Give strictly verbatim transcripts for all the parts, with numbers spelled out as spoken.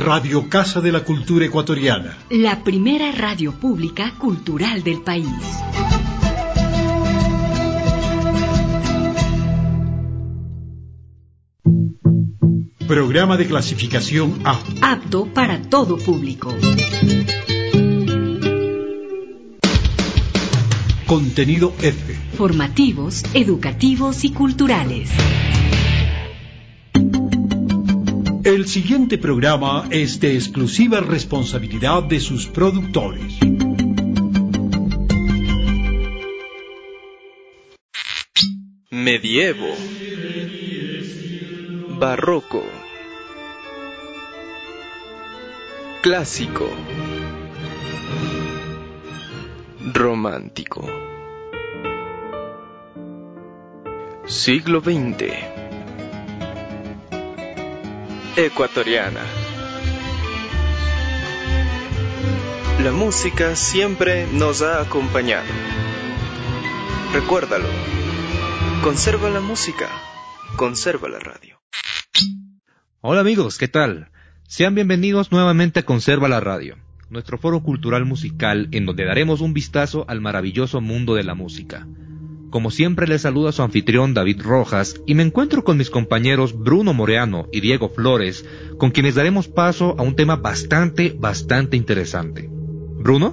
Radio Casa de la Cultura Ecuatoriana. La primera radio pública cultural del país. Programa de clasificación A. Apto para todo público. Contenido F. Formativos, educativos y culturales. El siguiente programa es de exclusiva responsabilidad de sus productores. Medievo, barroco, clásico, romántico, siglo veinte, ecuatoriana. La música siempre nos ha acompañado. Recuérdalo. Conserva la música. Conserva la radio. Hola amigos, ¿qué tal? Sean bienvenidos nuevamente a Conserva la Radio, nuestro foro cultural musical en donde daremos un vistazo al maravilloso mundo de la música. Como siempre les saluda su anfitrión David Rojas y me encuentro con mis compañeros Bruno Moreano y Diego Flores, con quienes daremos paso a un tema bastante, bastante interesante. ¿Bruno?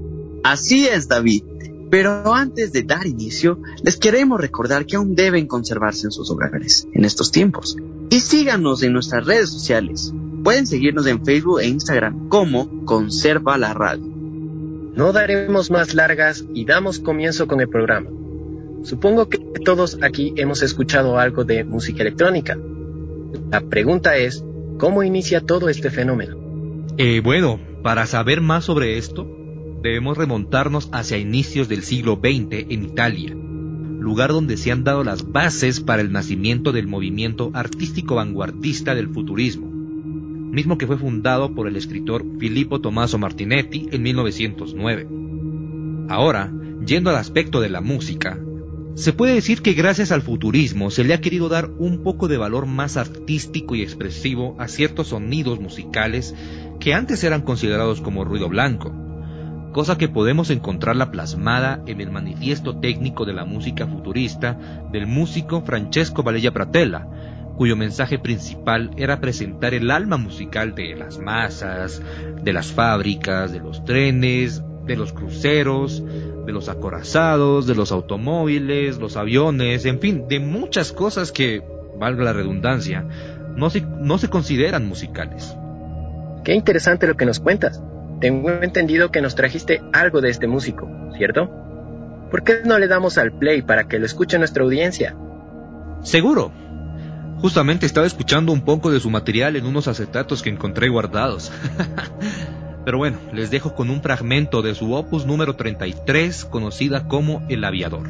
Así es, David. Pero antes de dar inicio, les queremos recordar que aún deben conservarse en sus hogares en estos tiempos. Y síganos en nuestras redes sociales. Pueden seguirnos en Facebook e Instagram como Conserva la Radio. No daremos más largas y damos comienzo con el programa. Supongo que todos aquí hemos escuchado algo de música electrónica. La pregunta es, ¿cómo inicia todo este fenómeno? Eh, bueno, para saber más sobre esto, debemos remontarnos hacia inicios del siglo veinte en Italia, lugar donde se han dado las bases para el nacimiento del movimiento artístico vanguardista del futurismo, mismo que fue fundado por el escritor Filippo Tommaso Martinetti en mil novecientos nueve. Ahora, yendo al aspecto de la música, se puede decir que gracias al futurismo se le ha querido dar un poco de valor más artístico y expresivo a ciertos sonidos musicales que antes eran considerados como ruido blanco, cosa que podemos encontrarla plasmada en el manifiesto técnico de la música futurista del músico Francesco Valella Pratella, cuyo mensaje principal era presentar el alma musical de las masas, de las fábricas, de los trenes, de los cruceros, de los acorazados, de los automóviles, los aviones, en fin, de muchas cosas que, valga la redundancia, no se, no se consideran musicales. Qué interesante lo que nos cuentas. Tengo entendido que nos trajiste algo de este músico, ¿cierto? ¿Por qué no le damos al play para que lo escuche nuestra audiencia? Seguro. Justamente estaba escuchando un poco de su material en unos acetatos que encontré guardados. Pero bueno, les dejo con un fragmento de su opus número treinta y tres, conocida como El Aviador.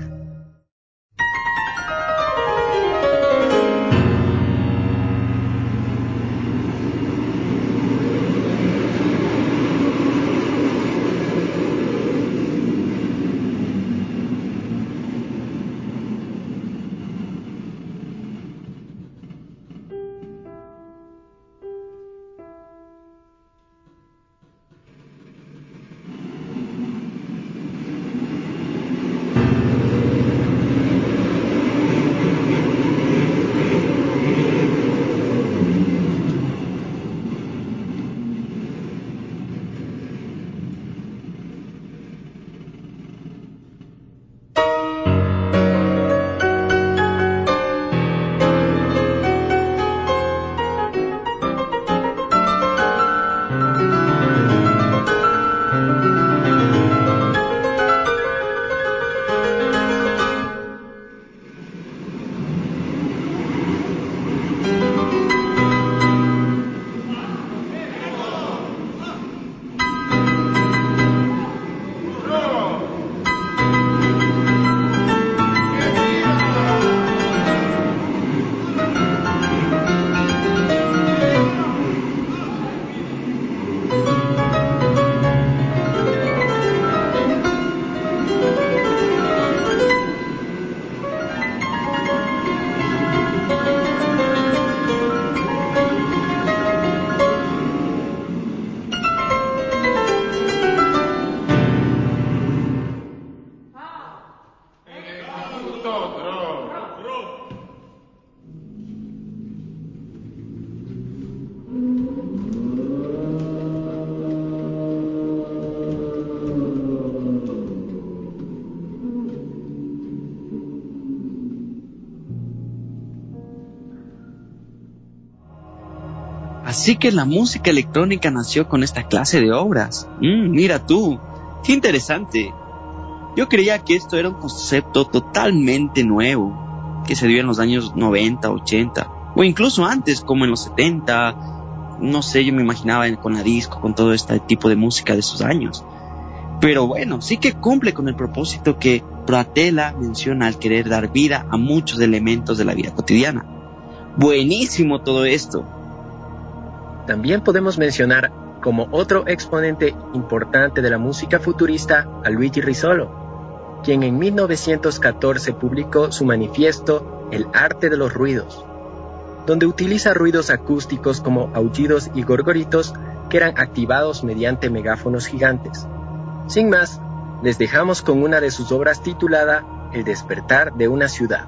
Así que la música electrónica nació con esta clase de obras. Mm, mira tú, qué interesante. Yo creía que esto era un concepto totalmente nuevo, que se dio en los años noventa, ochenta, o incluso antes, como en los setenta. No sé, yo me imaginaba con la disco, con todo este tipo de música de esos años. Pero bueno, sí que cumple con el propósito que Pratela menciona al querer dar vida a muchos elementos de la vida cotidiana. Buenísimo todo esto. También podemos mencionar como otro exponente importante de la música futurista a Luigi Rizzolo, quien en mil novecientos catorce publicó su manifiesto El arte de los ruidos, donde utiliza ruidos acústicos como aullidos y gorgoritos que eran activados mediante megáfonos gigantes. Sin más, les dejamos con una de sus obras titulada El despertar de una ciudad.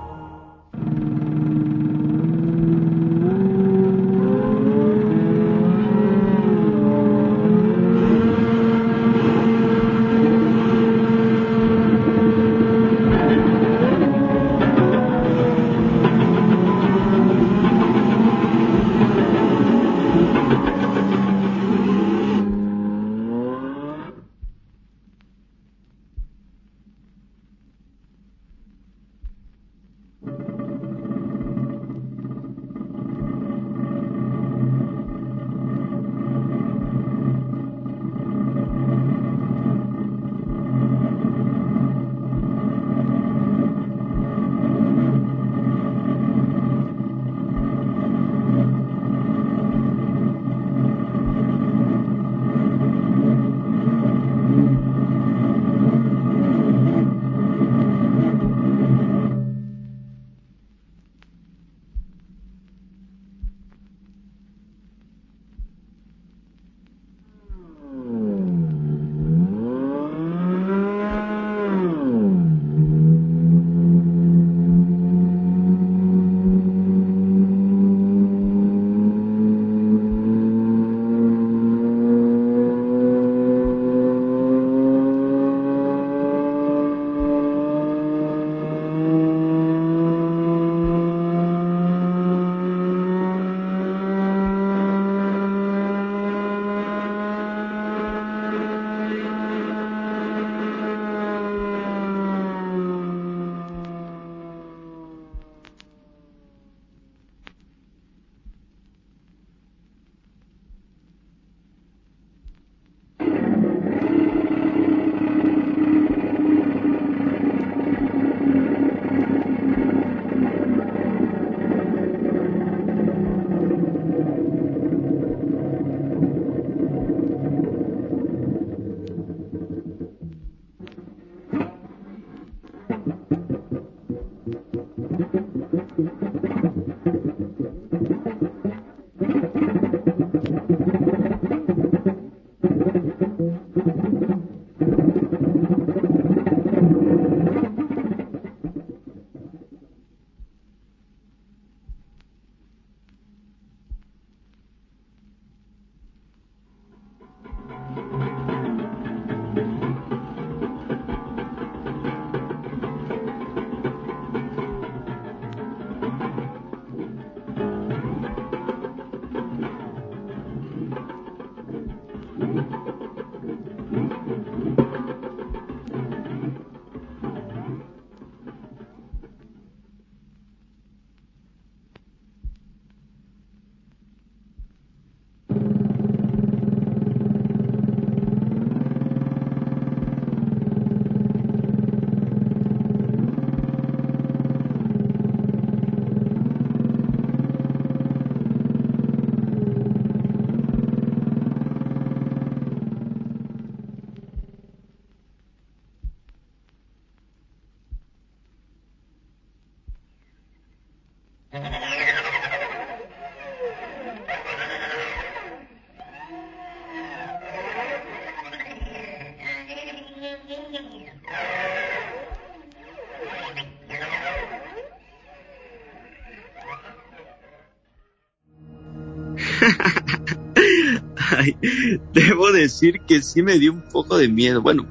Ay, debo decir que sí me dio un poco de miedo. Bueno,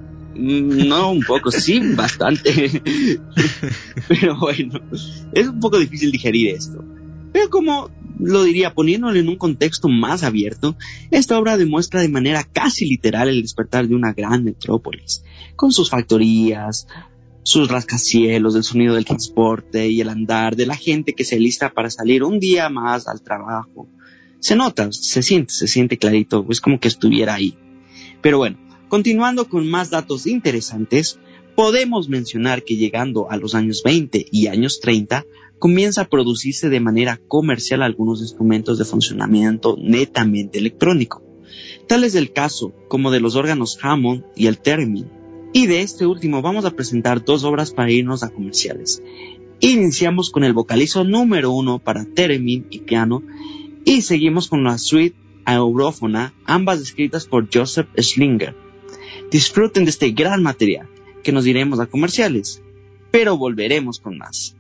no un poco, sí, bastante. Pero bueno, es un poco difícil digerir esto. Pero como lo diría poniéndolo en un contexto más abierto, esta obra demuestra de manera casi literal el despertar de una gran metrópolis, con sus factorías, sus rascacielos, el sonido del transporte y el andar de la gente que se alista para salir un día más al trabajo. Se nota, se siente, se siente clarito, es como que estuviera ahí. Pero bueno, continuando con más datos interesantes, podemos mencionar que llegando a los años veinte y años treinta, comienza a producirse de manera comercial algunos instrumentos de funcionamiento netamente electrónico. Tal es el caso como de los órganos Hammond y el Theremin. Y de este último vamos a presentar dos obras para irnos a comerciales. Iniciamos con el vocalizo número uno para Theremin y piano y seguimos con la suite aurófona, ambas escritas por Joseph Schlinger. Disfruten de este gran material, que nos iremos a comerciales, pero volveremos con más.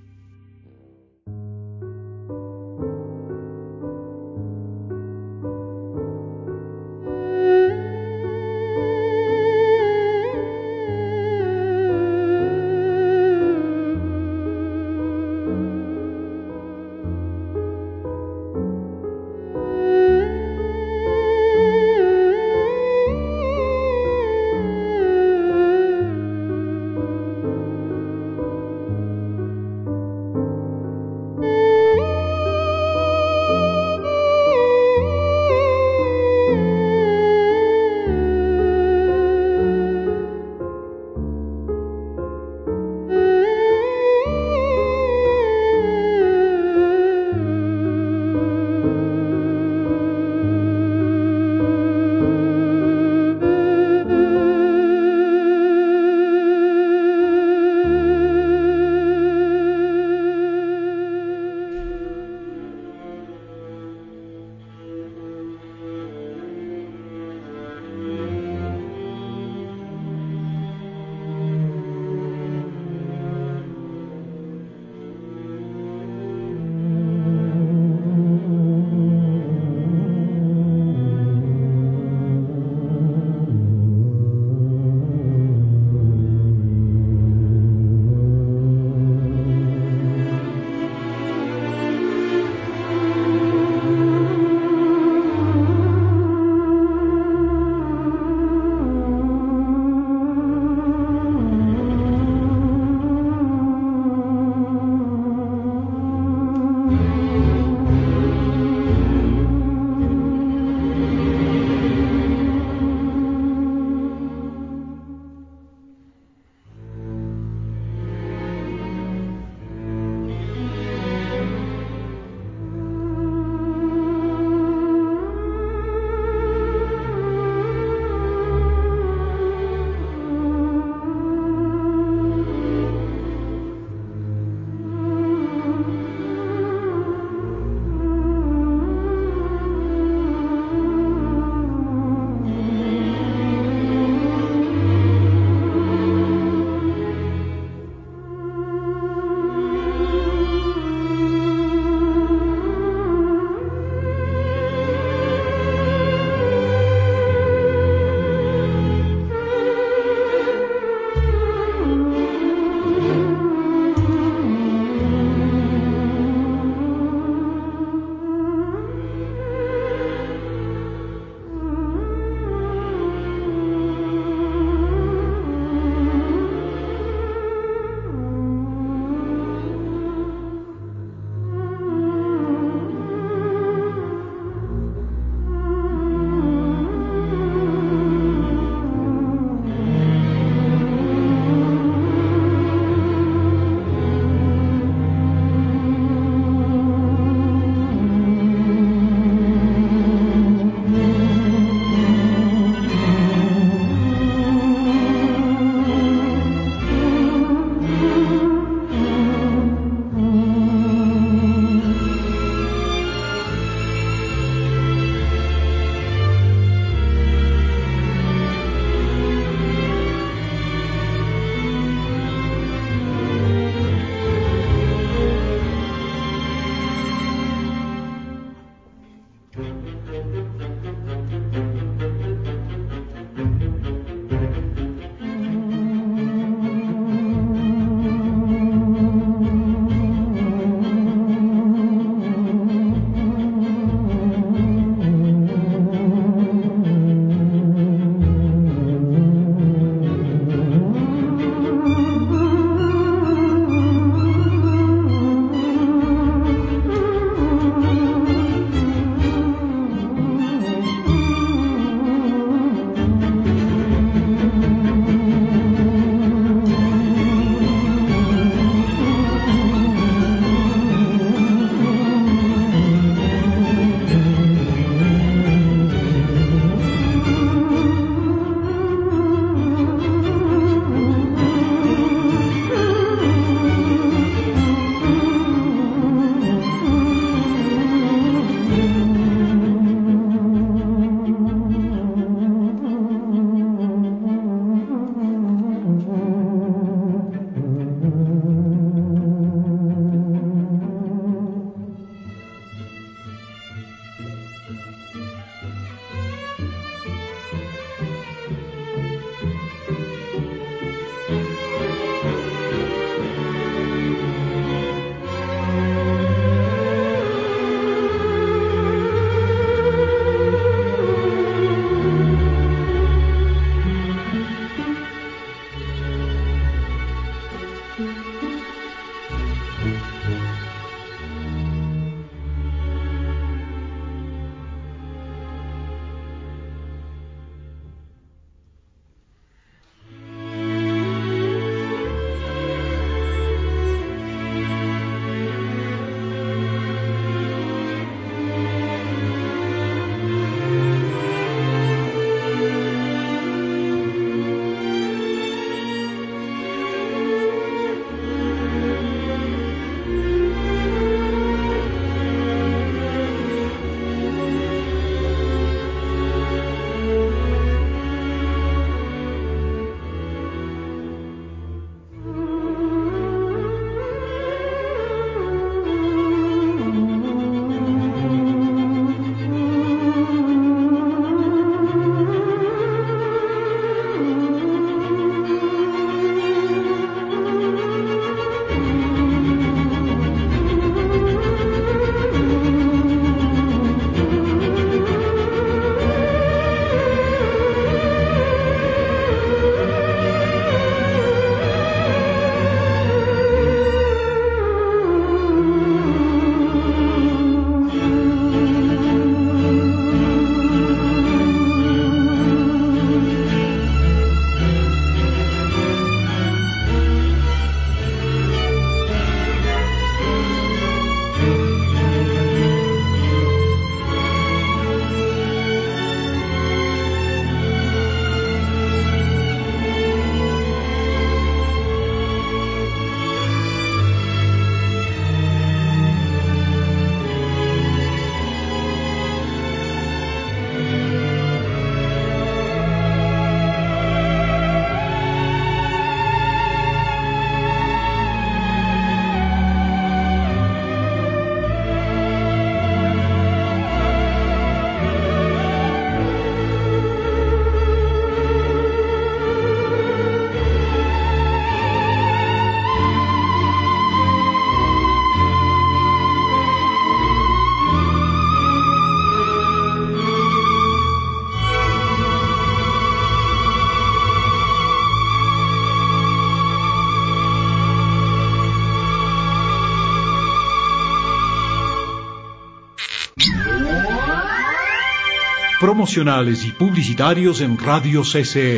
Promocionales y publicitarios en Radio C C E.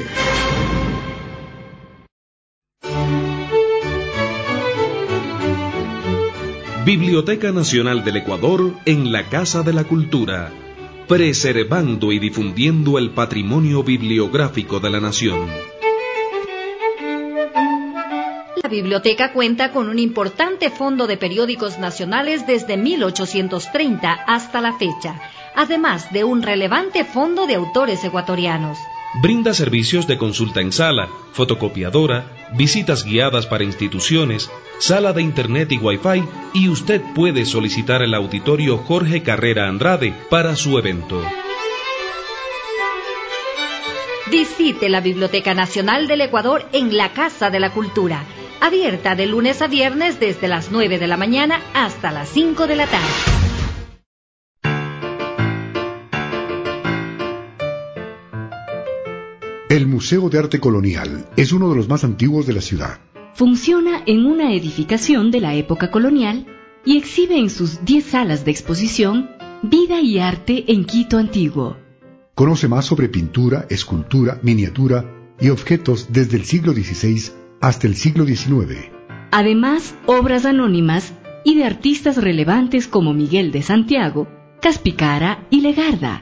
Biblioteca Nacional del Ecuador en la Casa de la Cultura, preservando y difundiendo el patrimonio bibliográfico de la nación. La biblioteca cuenta con un importante fondo de periódicos nacionales desde mil ochocientos treinta hasta la fecha, además de un relevante fondo de autores ecuatorianos. Brinda servicios de consulta en sala, fotocopiadora, visitas guiadas para instituciones, sala de internet y wifi, y usted puede solicitar el auditorio Jorge Carrera Andrade para su evento. Visite la Biblioteca Nacional del Ecuador en la Casa de la Cultura, abierta de lunes a viernes desde las nueve de la mañana hasta las cinco de la tarde. El Museo de Arte Colonial es uno de los más antiguos de la ciudad. Funciona en una edificación de la época colonial y exhibe en sus diez salas de exposición vida y arte en Quito antiguo. Conoce más sobre pintura, escultura, miniatura y objetos desde el siglo dieciséis hasta el siglo diecinueve. Además, obras anónimas y de artistas relevantes como Miguel de Santiago, Caspicara y Legarda.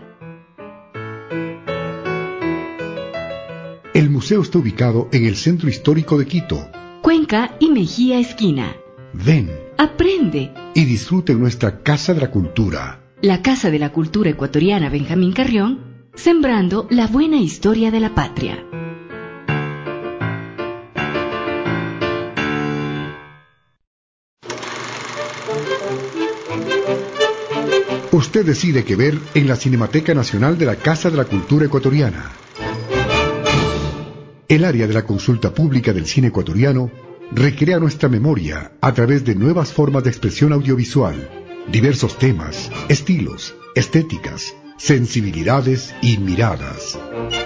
El museo está ubicado en el centro histórico de Quito, Cuenca y Mejía esquina. Ven, aprende y disfrute nuestra Casa de la Cultura. La Casa de la Cultura Ecuatoriana Benjamín Carrión, sembrando la buena historia de la patria. Usted decide qué ver en la Cinemateca Nacional de la Casa de la Cultura Ecuatoriana. El área de la consulta pública del cine ecuatoriano recrea nuestra memoria a través de nuevas formas de expresión audiovisual, diversos temas, estilos, estéticas, sensibilidades y miradas.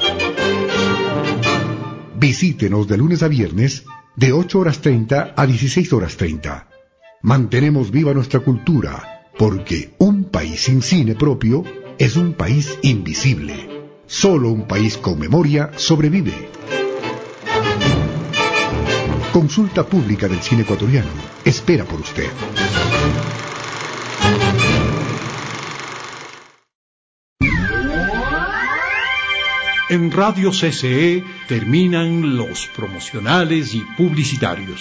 Visítenos de lunes a viernes de ocho horas treinta a dieciséis horas treinta. Mantenemos viva nuestra cultura, porque un país sin cine propio es un país invisible. Solo un país con memoria sobrevive. Consulta pública del cine ecuatoriano. Espera por usted. En Radio C C E terminan los promocionales y publicitarios.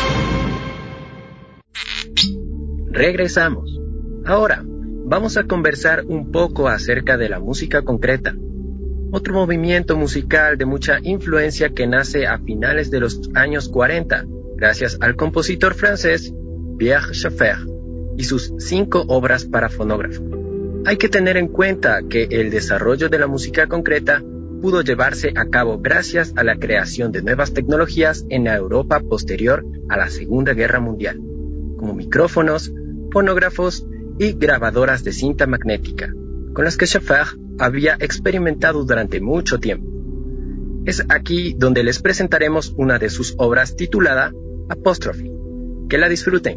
Regresamos. Ahora, vamos a conversar un poco acerca de la música concreta. Otro movimiento musical de mucha influencia que nace a finales de los años cuarenta, gracias al compositor francés Pierre Schaeffer y sus cinco obras para fonógrafo. Hay que tener en cuenta que el desarrollo de la música concreta pudo llevarse a cabo gracias a la creación de nuevas tecnologías en la Europa posterior a la Segunda Guerra Mundial, como micrófonos, fonógrafos y grabadoras de cinta magnética, con las que Schaeffer había experimentado durante mucho tiempo. Es aquí donde les presentaremos una de sus obras titulada Apóstrofe. Que la disfruten.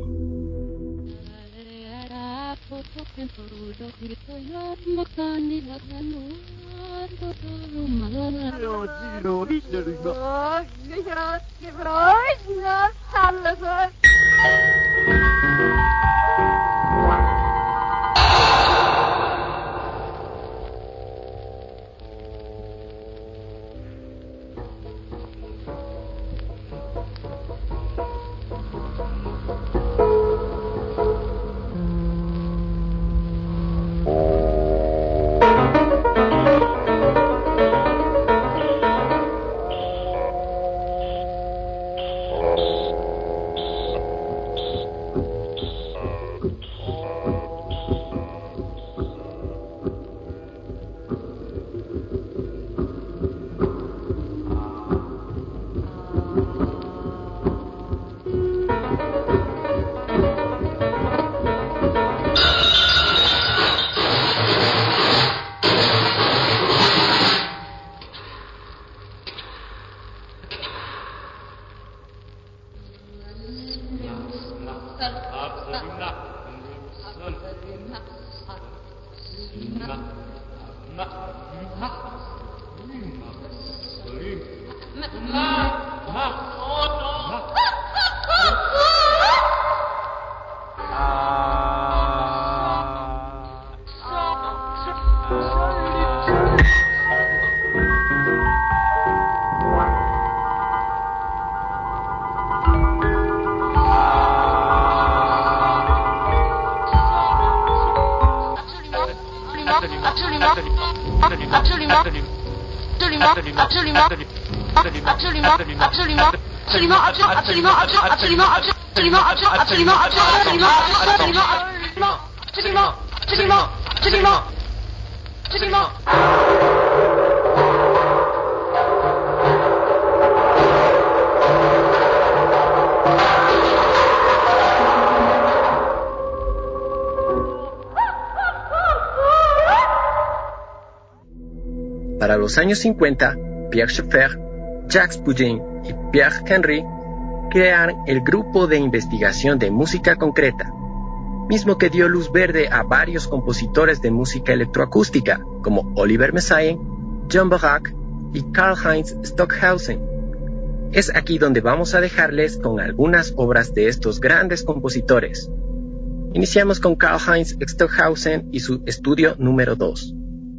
Para los años cincuenta, Pierre Schaeffer, Jacques Pugin y Pierre Henry crearon el Grupo de Investigación de Música Concreta, mismo que dio luz verde a varios compositores de música electroacústica, como Oliver Messiaen, John Barak y Karlheinz Stockhausen. Es aquí donde vamos a dejarles con algunas obras de estos grandes compositores. Iniciamos con Karlheinz Stockhausen y su estudio número dos.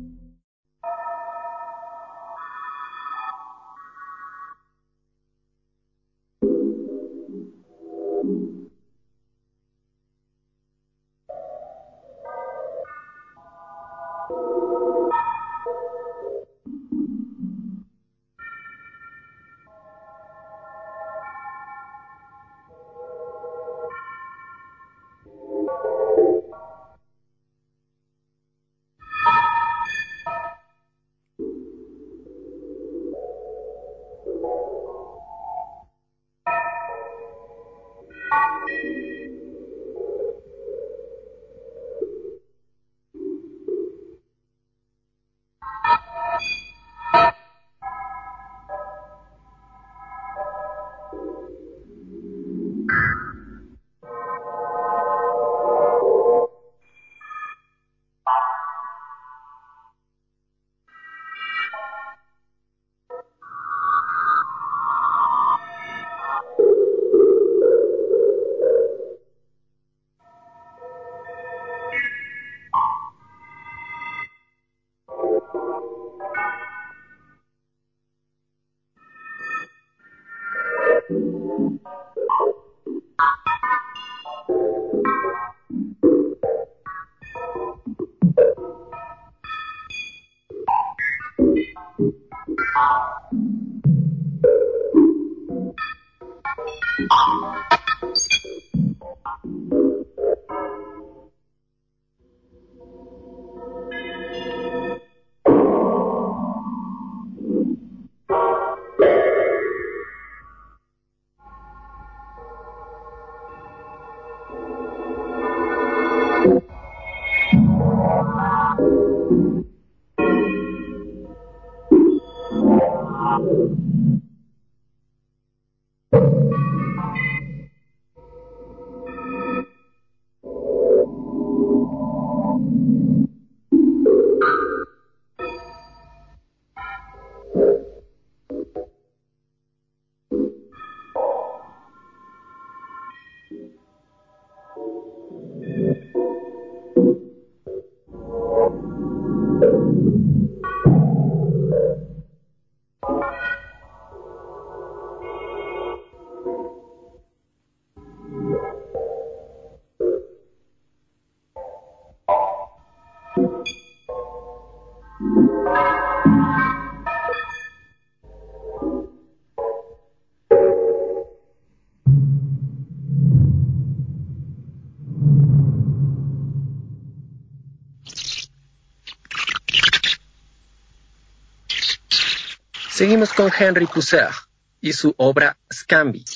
Seguimos con Henry Pousser y su obra Scambi.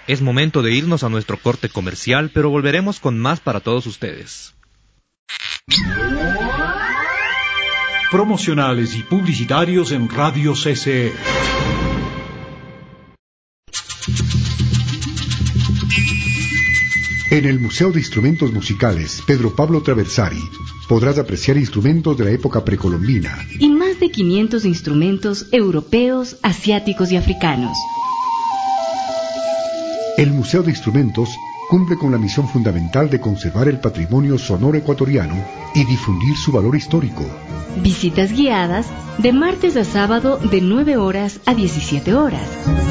Es momento de irnos a nuestro corte comercial, pero volveremos con más para todos ustedes. Promocionales y publicitarios en Radio C C E. En el Museo de Instrumentos Musicales Pedro Pablo Traversari podrás apreciar instrumentos de la época precolombina y más de quinientos instrumentos europeos, asiáticos y africanos. El Museo de Instrumentos cumple con la misión fundamental de conservar el patrimonio sonoro ecuatoriano y difundir su valor histórico. Visitas guiadas de martes a sábado de nueve horas a diecisiete horas.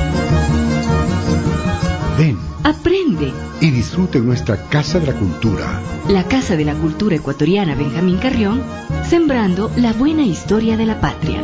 Ven, aprende y disfrute en nuestra Casa de la Cultura. La Casa de la Cultura Ecuatoriana Benjamín Carrión, sembrando la buena historia de la patria.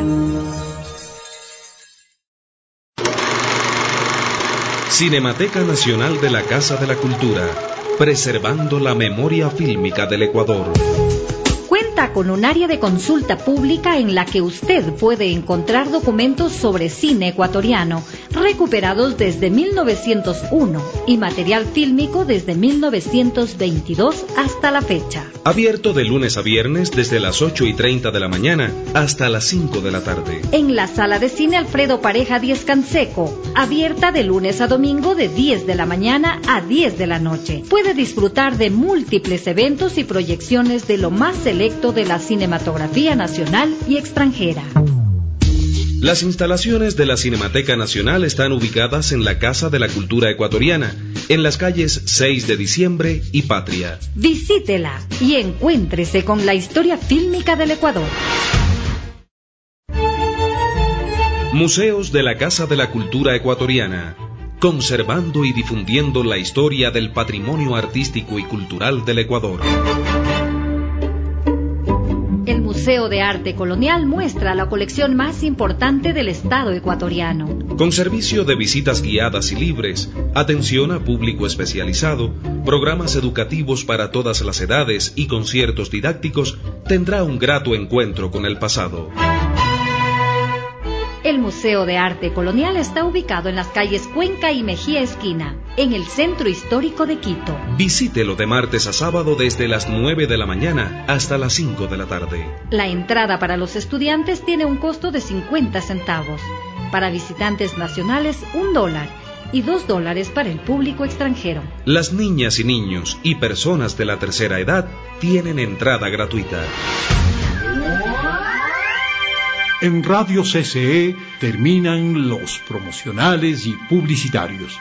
Cinemateca Nacional de la Casa de la Cultura, preservando la memoria fílmica del Ecuador. Cuenta con un área de consulta pública en la que usted puede encontrar documentos sobre cine ecuatoriano recuperados desde mil novecientos uno y material fílmico desde mil novecientos veintidós hasta la fecha. Abierto de lunes a viernes desde las ocho y treinta de la mañana hasta las cinco de la tarde. En la sala de cine Alfredo Pareja Diez Canseco, abierta de lunes a domingo de diez de la mañana a diez de la noche. Puede disfrutar de múltiples eventos y proyecciones de lo más selecto de la cinematografía nacional y extranjera. Las instalaciones de la Cinemateca Nacional están ubicadas en la Casa de la Cultura Ecuatoriana, en las calles seis de diciembre y Patria. Visítela y encuéntrese con la historia fílmica del Ecuador. Museos de la Casa de la Cultura Ecuatoriana, conservando y difundiendo la historia del patrimonio artístico y cultural del Ecuador. El Museo de Arte Colonial muestra la colección más importante del Estado ecuatoriano. Con servicio de visitas guiadas y libres, atención a público especializado, programas educativos para todas las edades y conciertos didácticos, tendrá un grato encuentro con el pasado. El Museo de Arte Colonial está ubicado en las calles Cuenca y Mejía Esquina, en el centro histórico de Quito. Visítelo de martes a sábado desde las nueve de la mañana hasta las cinco de la tarde. La entrada para los estudiantes tiene un costo de cincuenta centavos. Para visitantes nacionales, un dólar. Y dos dólares para el público extranjero. Las niñas y niños y personas de la tercera edad tienen entrada gratuita. En Radio C C E terminan los promocionales y publicitarios.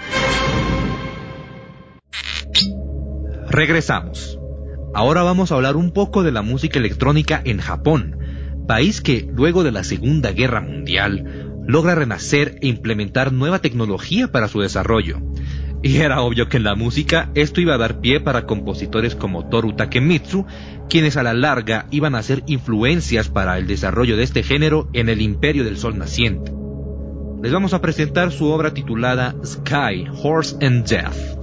Regresamos. Ahora vamos a hablar un poco de la música electrónica en Japón, país que, luego de la Segunda Guerra Mundial, logra renacer e implementar nueva tecnología para su desarrollo. Y era obvio que en la música esto iba a dar pie para compositores como Toru Takemitsu, quienes a la larga iban a ser influencias para el desarrollo de este género en el Imperio del Sol Naciente. Les vamos a presentar su obra titulada Sky, Horse and Death.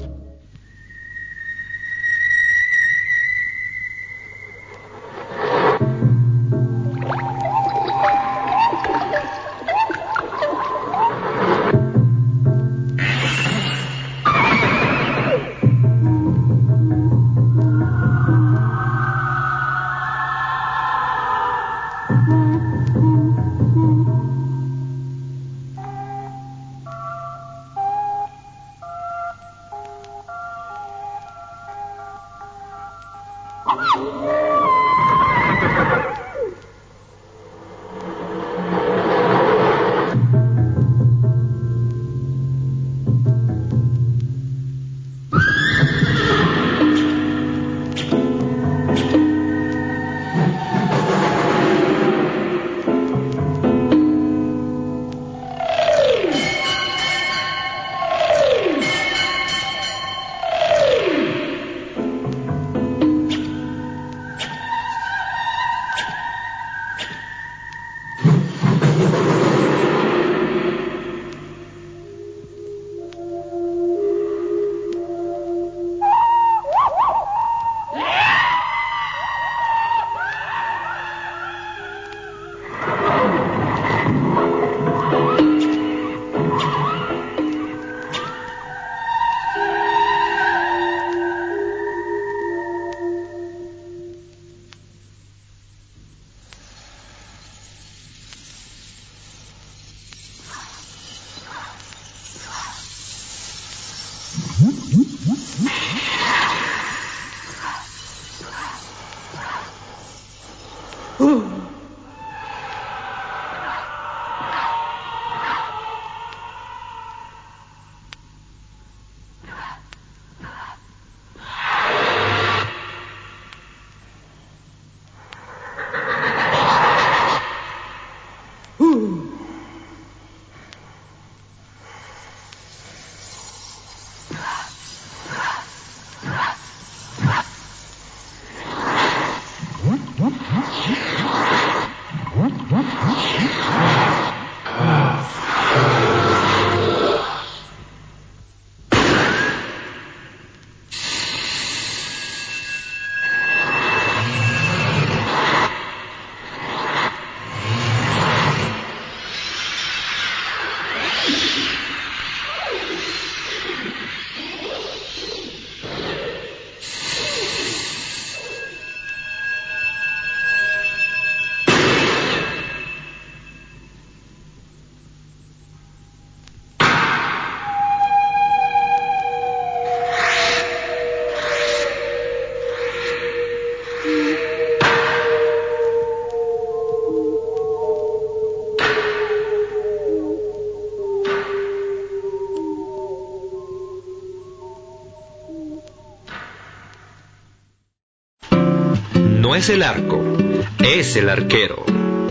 No es el arco, es el arquero.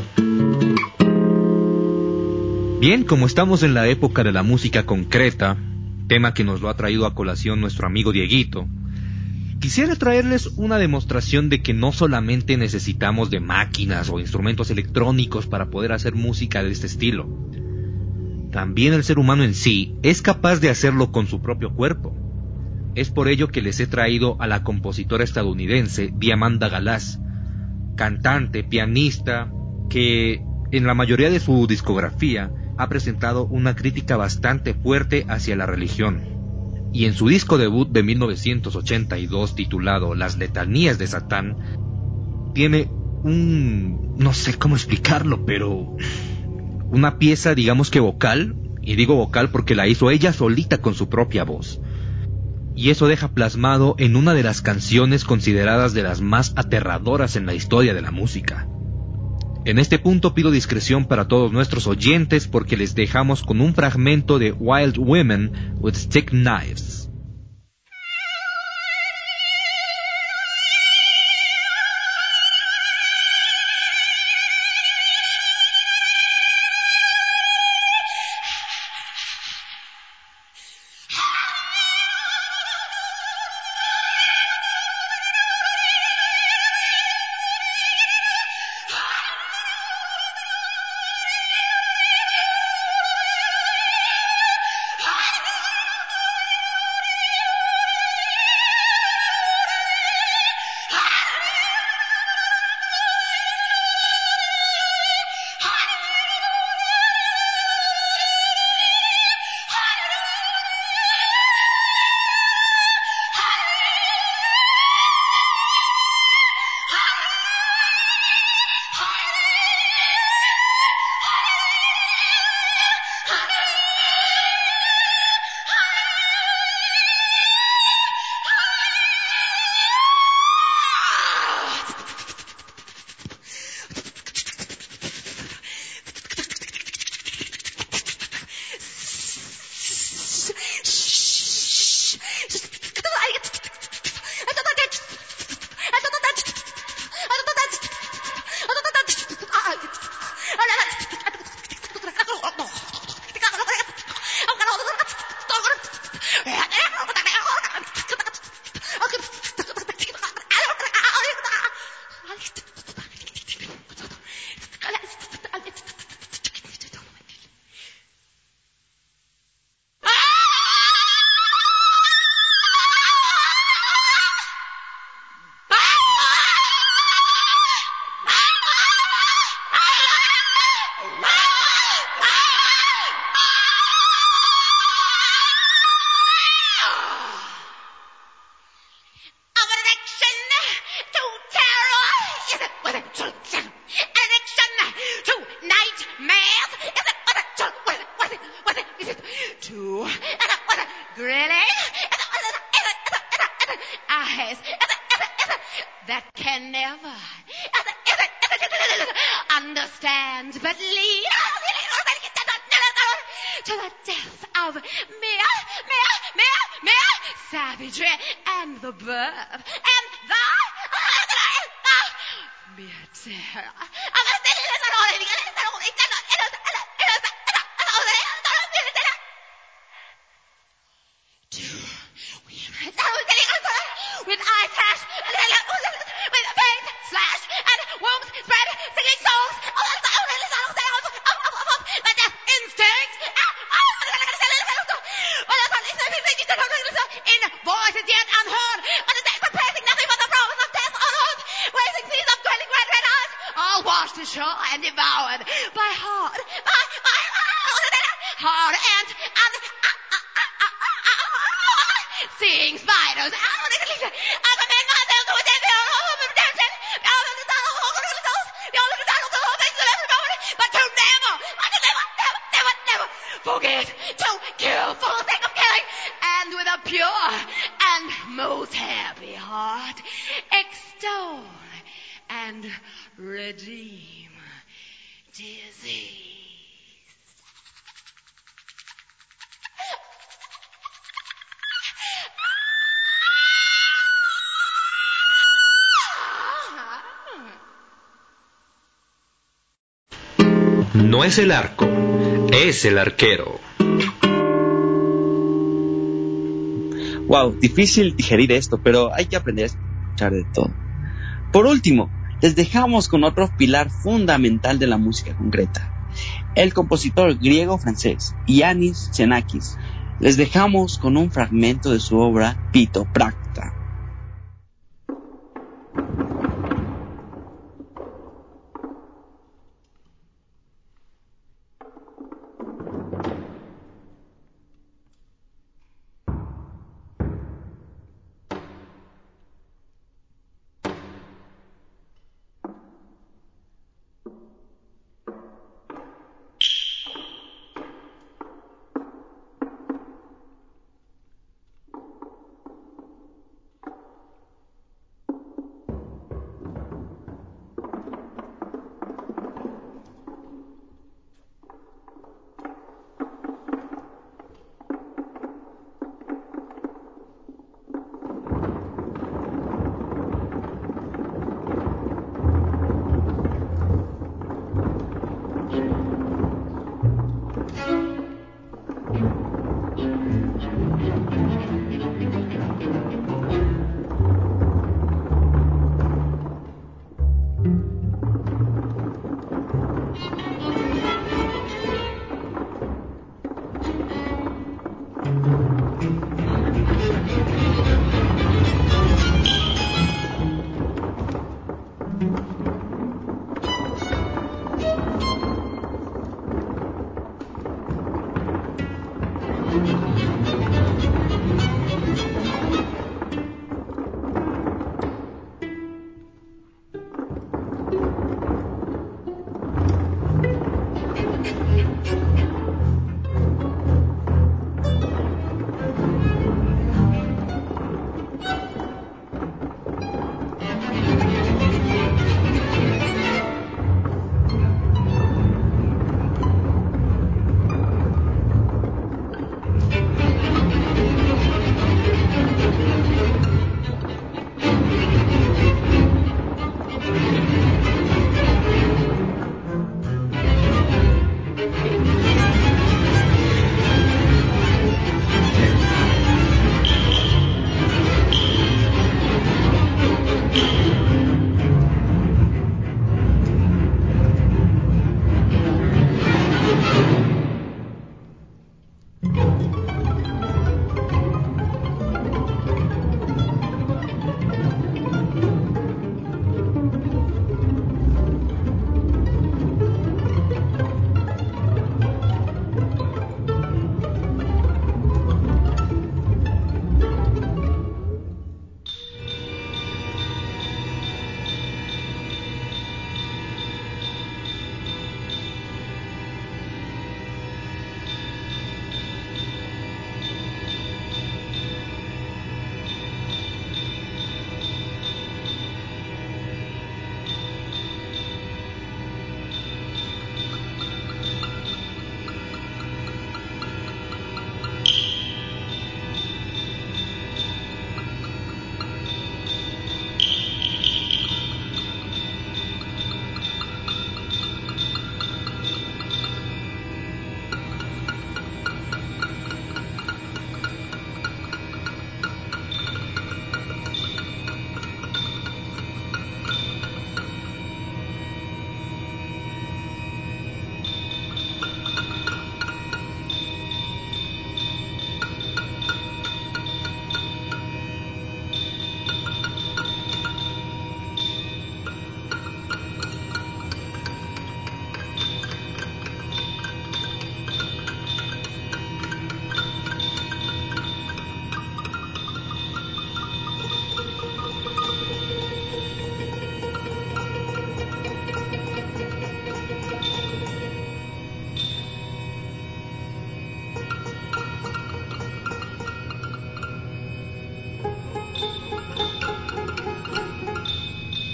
Bien, como estamos en la época de la música concreta, tema que nos lo ha traído a colación nuestro amigo Dieguito, quisiera traerles una demostración de que no solamente necesitamos de máquinas o instrumentos electrónicos para poder hacer música de este estilo. También el ser humano en sí es capaz de hacerlo con su propio cuerpo. Es por ello que les he traído a la compositora estadounidense Diamanda Galás, cantante, pianista, que en la mayoría de su discografía ha presentado una crítica bastante fuerte hacia la religión. Y en su disco debut de mil novecientos ochenta y dos, titulado Las Letanías de Satán, tiene un... no sé cómo explicarlo, pero... una pieza, digamos que vocal, y digo vocal porque la hizo ella solita con su propia voz. Y eso deja plasmado en una de las canciones consideradas de las más aterradoras en la historia de la música. En este punto pido discreción para todos nuestros oyentes porque les dejamos con un fragmento de Wild Women with Stick Knives. Really? to the death of mere, mere, mere, mere savagery and the birth and the mere terror. With eye flash, with veins slash and wounds spread, singing songs, like death instinct. In voices yet unheard, expressing nothing but the promise of death on earth, raising seas of dwelling red, red eyes, all washed ashore and devoured by hard, by, by, hard ant and seeing spiders. I commend myself to a death of redemption, but to never, to never, never, never, never forget to kill for the sake of killing, and with a pure and most happy heart extol and redeem disease. No es el arco, es el arquero. Wow, difícil digerir esto, pero hay que aprender a escuchar de todo. Por último, les dejamos con otro pilar fundamental de la música concreta, el compositor griego-francés Yannis Xenakis. Les dejamos con un fragmento de su obra Pitopracta.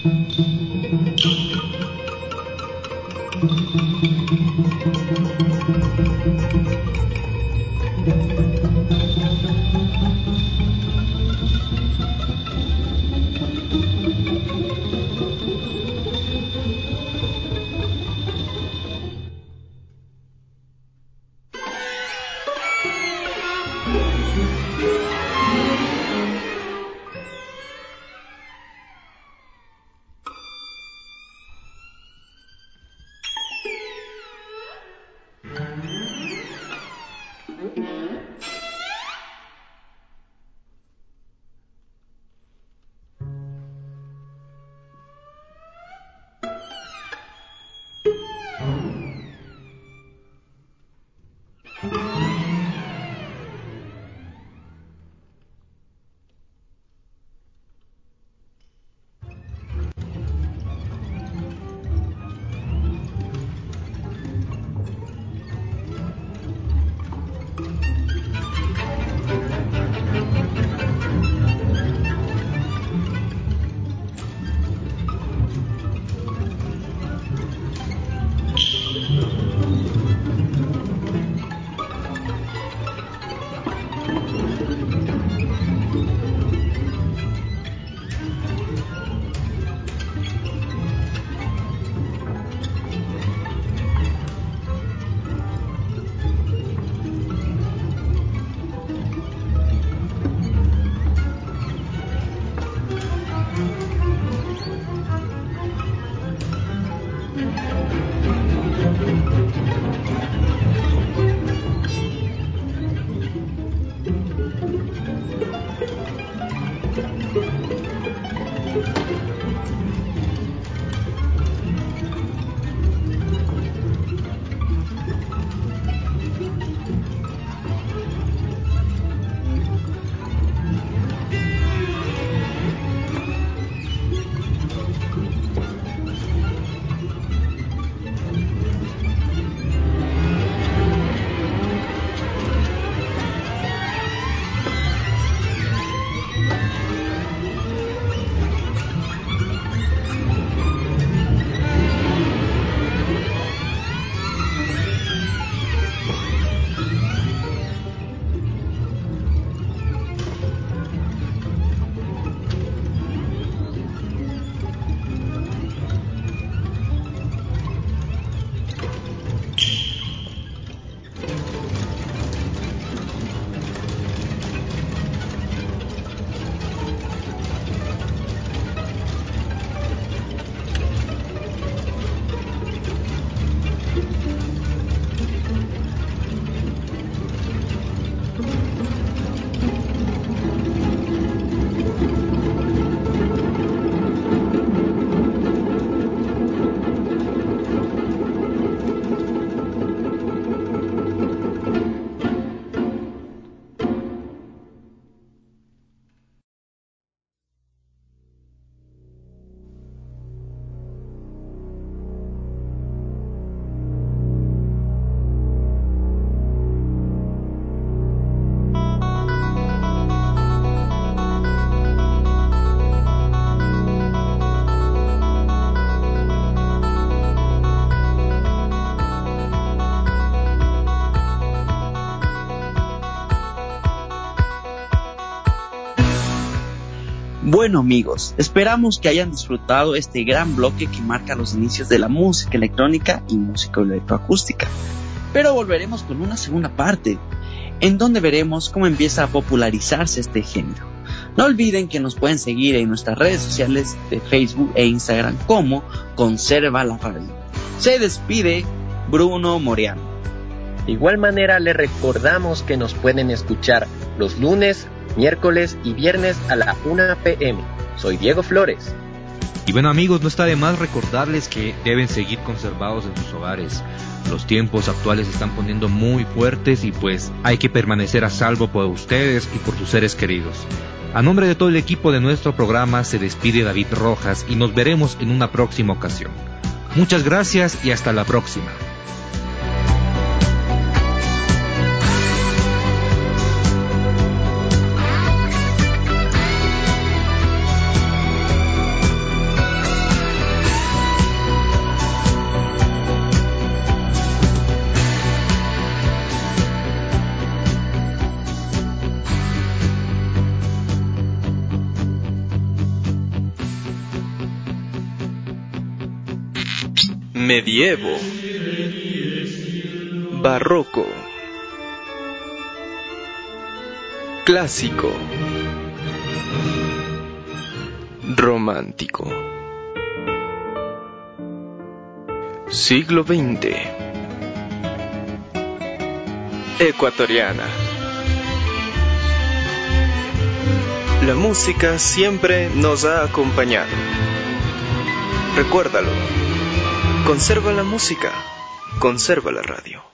Bueno amigos, esperamos que hayan disfrutado este gran bloque que marca los inicios de la música electrónica y música electroacústica. Pero volveremos con una segunda parte, en donde veremos cómo empieza a popularizarse este género. No olviden que nos pueden seguir en nuestras redes sociales de Facebook e Instagram como Conserva la Radio. Se despide Bruno Moreano. De igual manera les recordamos que nos pueden escuchar los lunes, miércoles y viernes a la una pe eme. Soy Diego Flores. Y bueno amigos, no está de más recordarles que deben seguir conservados en sus hogares. Los tiempos actuales se están poniendo muy fuertes y pues hay que permanecer a salvo por ustedes y por sus seres queridos. A nombre de todo el equipo de nuestro programa se despide David Rojas y nos veremos en una próxima ocasión. Muchas gracias y hasta la próxima. medievo, barroco, clásico, romántico, siglo veinte, ecuatoriana. La música siempre nos ha acompañado. Recuérdalo. Conserva la música, conserva la radio.